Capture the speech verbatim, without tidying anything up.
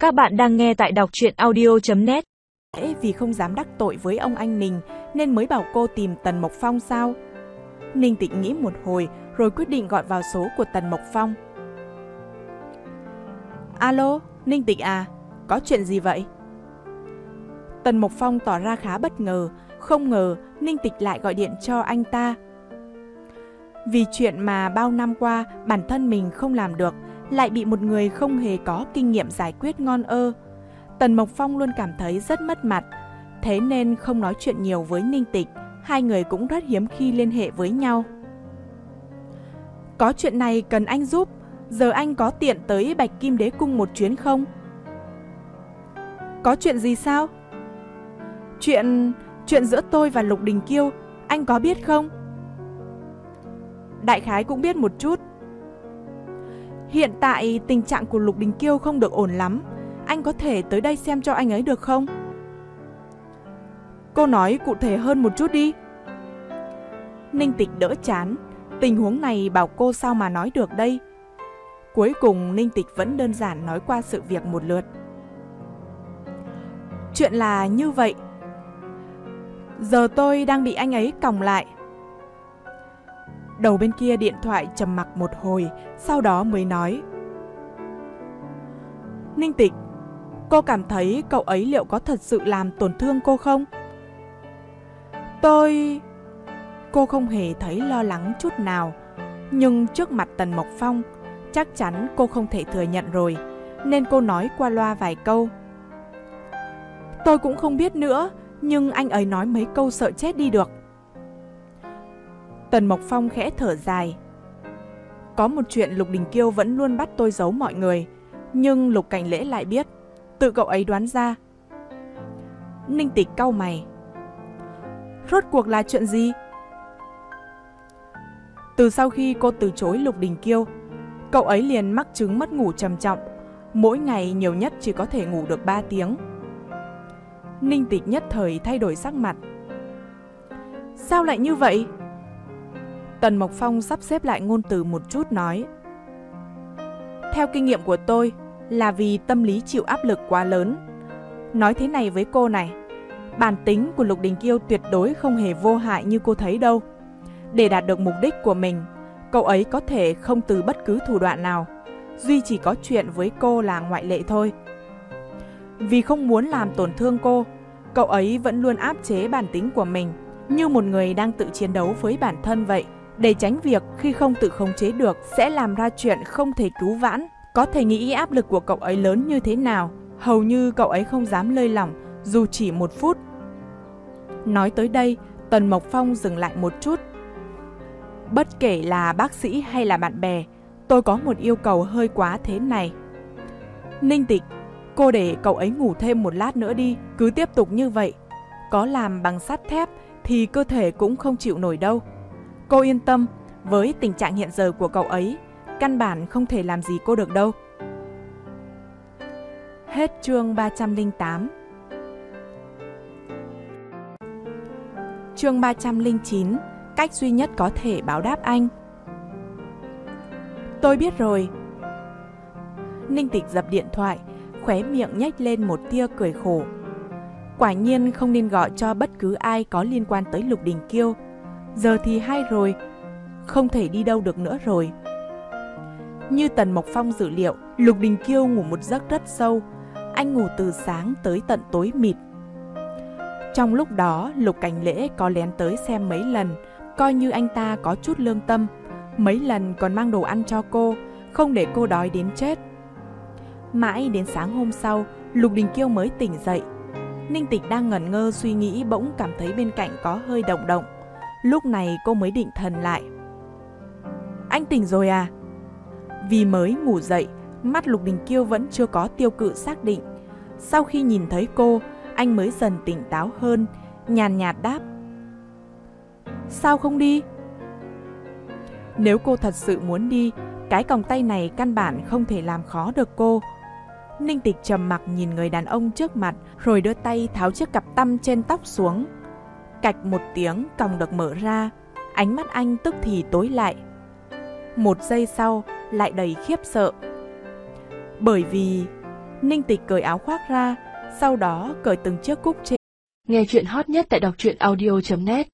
Các bạn đang nghe tại đọc truyện audio chấm net. Vì không dám đắc tội với ông anh Ninh nên mới bảo cô tìm Tần Mộc Phong sao? Ninh Tịch nghĩ một hồi rồi quyết định gọi vào số của Tần Mộc Phong. Alo, Ninh Tịch à, có chuyện gì vậy? Tần Mộc Phong tỏ ra khá bất ngờ, không ngờ Ninh Tịch lại gọi điện cho anh ta. Vì chuyện mà bao năm qua bản thân mình không làm được, lại bị một người không hề có kinh nghiệm giải quyết ngon ơ. Tần Mộc Phong luôn cảm thấy rất mất mặt, thế nên không nói chuyện nhiều với Ninh Tịch, hai người cũng rất hiếm khi liên hệ với nhau. Có chuyện này cần anh giúp, giờ anh có tiện tới Bạch Kim Đế Cung một chuyến không? Có chuyện gì sao? Chuyện... chuyện giữa tôi và Lục Đình Kiêu, anh có biết không? Đại khái cũng biết một chút. Hiện tại tình trạng của Lục Đình Kiêu không được ổn lắm, anh có thể tới đây xem cho anh ấy được không? Cô nói cụ thể hơn một chút đi. Ninh Tịch đỡ chán, tình huống này bảo cô sao mà nói được đây. Cuối cùng Ninh Tịch vẫn đơn giản nói qua sự việc một lượt. Chuyện là như vậy. Giờ tôi đang bị anh ấy còng lại. Đầu bên kia điện thoại trầm mặc một hồi, sau đó mới nói. Ninh Tịch, cô cảm thấy cậu ấy liệu có thật sự làm tổn thương cô không? Tôi... Cô không hề thấy lo lắng chút nào, nhưng trước mặt Tần Mộc Phong, chắc chắn cô không thể thừa nhận rồi, nên cô nói qua loa vài câu. Tôi cũng không biết nữa, nhưng anh ấy nói mấy câu sợ chết đi được. Tần Mộc Phong khẽ thở dài. Có một chuyện Lục Đình Kiêu vẫn luôn bắt tôi giấu mọi người, nhưng Lục Cảnh Lễ lại biết, tự cậu ấy đoán ra. Ninh Tịch cau mày. Rốt cuộc là chuyện gì? Từ sau khi cô từ chối Lục Đình Kiêu, cậu ấy liền mắc chứng mất ngủ trầm trọng, mỗi ngày nhiều nhất chỉ có thể ngủ được ba tiếng. Ninh Tịch nhất thời thay đổi sắc mặt. Sao lại như vậy? Tần Mộc Phong sắp xếp lại ngôn từ một chút nói. Theo kinh nghiệm của tôi, là vì tâm lý chịu áp lực quá lớn. Nói thế này với cô này, bản tính của Lục Đình Kiêu tuyệt đối không hề vô hại như cô thấy đâu. Để đạt được mục đích của mình, cậu ấy có thể không từ bất cứ thủ đoạn nào, duy chỉ có chuyện với cô là ngoại lệ thôi. Vì không muốn làm tổn thương cô, cậu ấy vẫn luôn áp chế bản tính của mình, như một người đang tự chiến đấu với bản thân vậy, để tránh việc khi không tự khống chế được sẽ làm ra chuyện không thể cứu vãn. Có thể nghĩ áp lực của cậu ấy lớn như thế nào, hầu như cậu ấy không dám lơi lỏng dù chỉ một phút. Nói tới đây, Tần Mộc Phong dừng lại một chút. Bất kể là bác sĩ hay là bạn bè, tôi có một yêu cầu hơi quá thế này. Ninh Tịch, cô để cậu ấy ngủ thêm một lát nữa đi, cứ tiếp tục như vậy. Có làm bằng sắt thép thì cơ thể cũng không chịu nổi đâu. Cô yên tâm, với tình trạng hiện giờ của cậu ấy, căn bản không thể làm gì cô được đâu. Hết chương ba trăm lẻ tám. Chương ba trăm lẻ chín. Cách duy nhất có thể báo đáp anh. Tôi biết rồi. Ninh Tịch dập điện thoại, khóe miệng nhếch lên một tia cười khổ. Quả nhiên không nên gọi cho bất cứ ai có liên quan tới Lục Đình Kiêu. Giờ thì hay rồi, không thể đi đâu được nữa rồi. Như Tần Mộc Phong dự liệu, Lục Đình Kiêu ngủ một giấc rất sâu. Anh ngủ từ sáng tới tận tối mịt. Trong lúc đó, Lục Cảnh Lễ có lén tới xem mấy lần, coi như anh ta có chút lương tâm. Mấy lần còn mang đồ ăn cho cô, không để cô đói đến chết. Mãi đến sáng hôm sau, Lục Đình Kiêu mới tỉnh dậy. Ninh Tịch đang ngẩn ngơ suy nghĩ bỗng cảm thấy bên cạnh có hơi động động. Lúc này cô mới định thần lại. Anh tỉnh rồi à? Vì mới ngủ dậy, mắt Lục Đình Kiêu vẫn chưa có tiêu cự xác định. Sau khi nhìn thấy cô, anh mới dần tỉnh táo hơn, nhàn nhạt đáp. Sao không đi? Nếu cô thật sự muốn đi, cái còng tay này căn bản không thể làm khó được cô. Ninh Tịch trầm mặc nhìn người đàn ông trước mặt, rồi đưa tay tháo chiếc cặp tăm trên tóc xuống. Cạch một tiếng, còng được mở ra, ánh mắt anh tức thì tối lại. Một giây sau, lại đầy khiếp sợ. Bởi vì Ninh Tịch cởi áo khoác ra, sau đó cởi từng chiếc cúc trên. Nghe chuyện hot nhất tại đọc truyện audio chấm net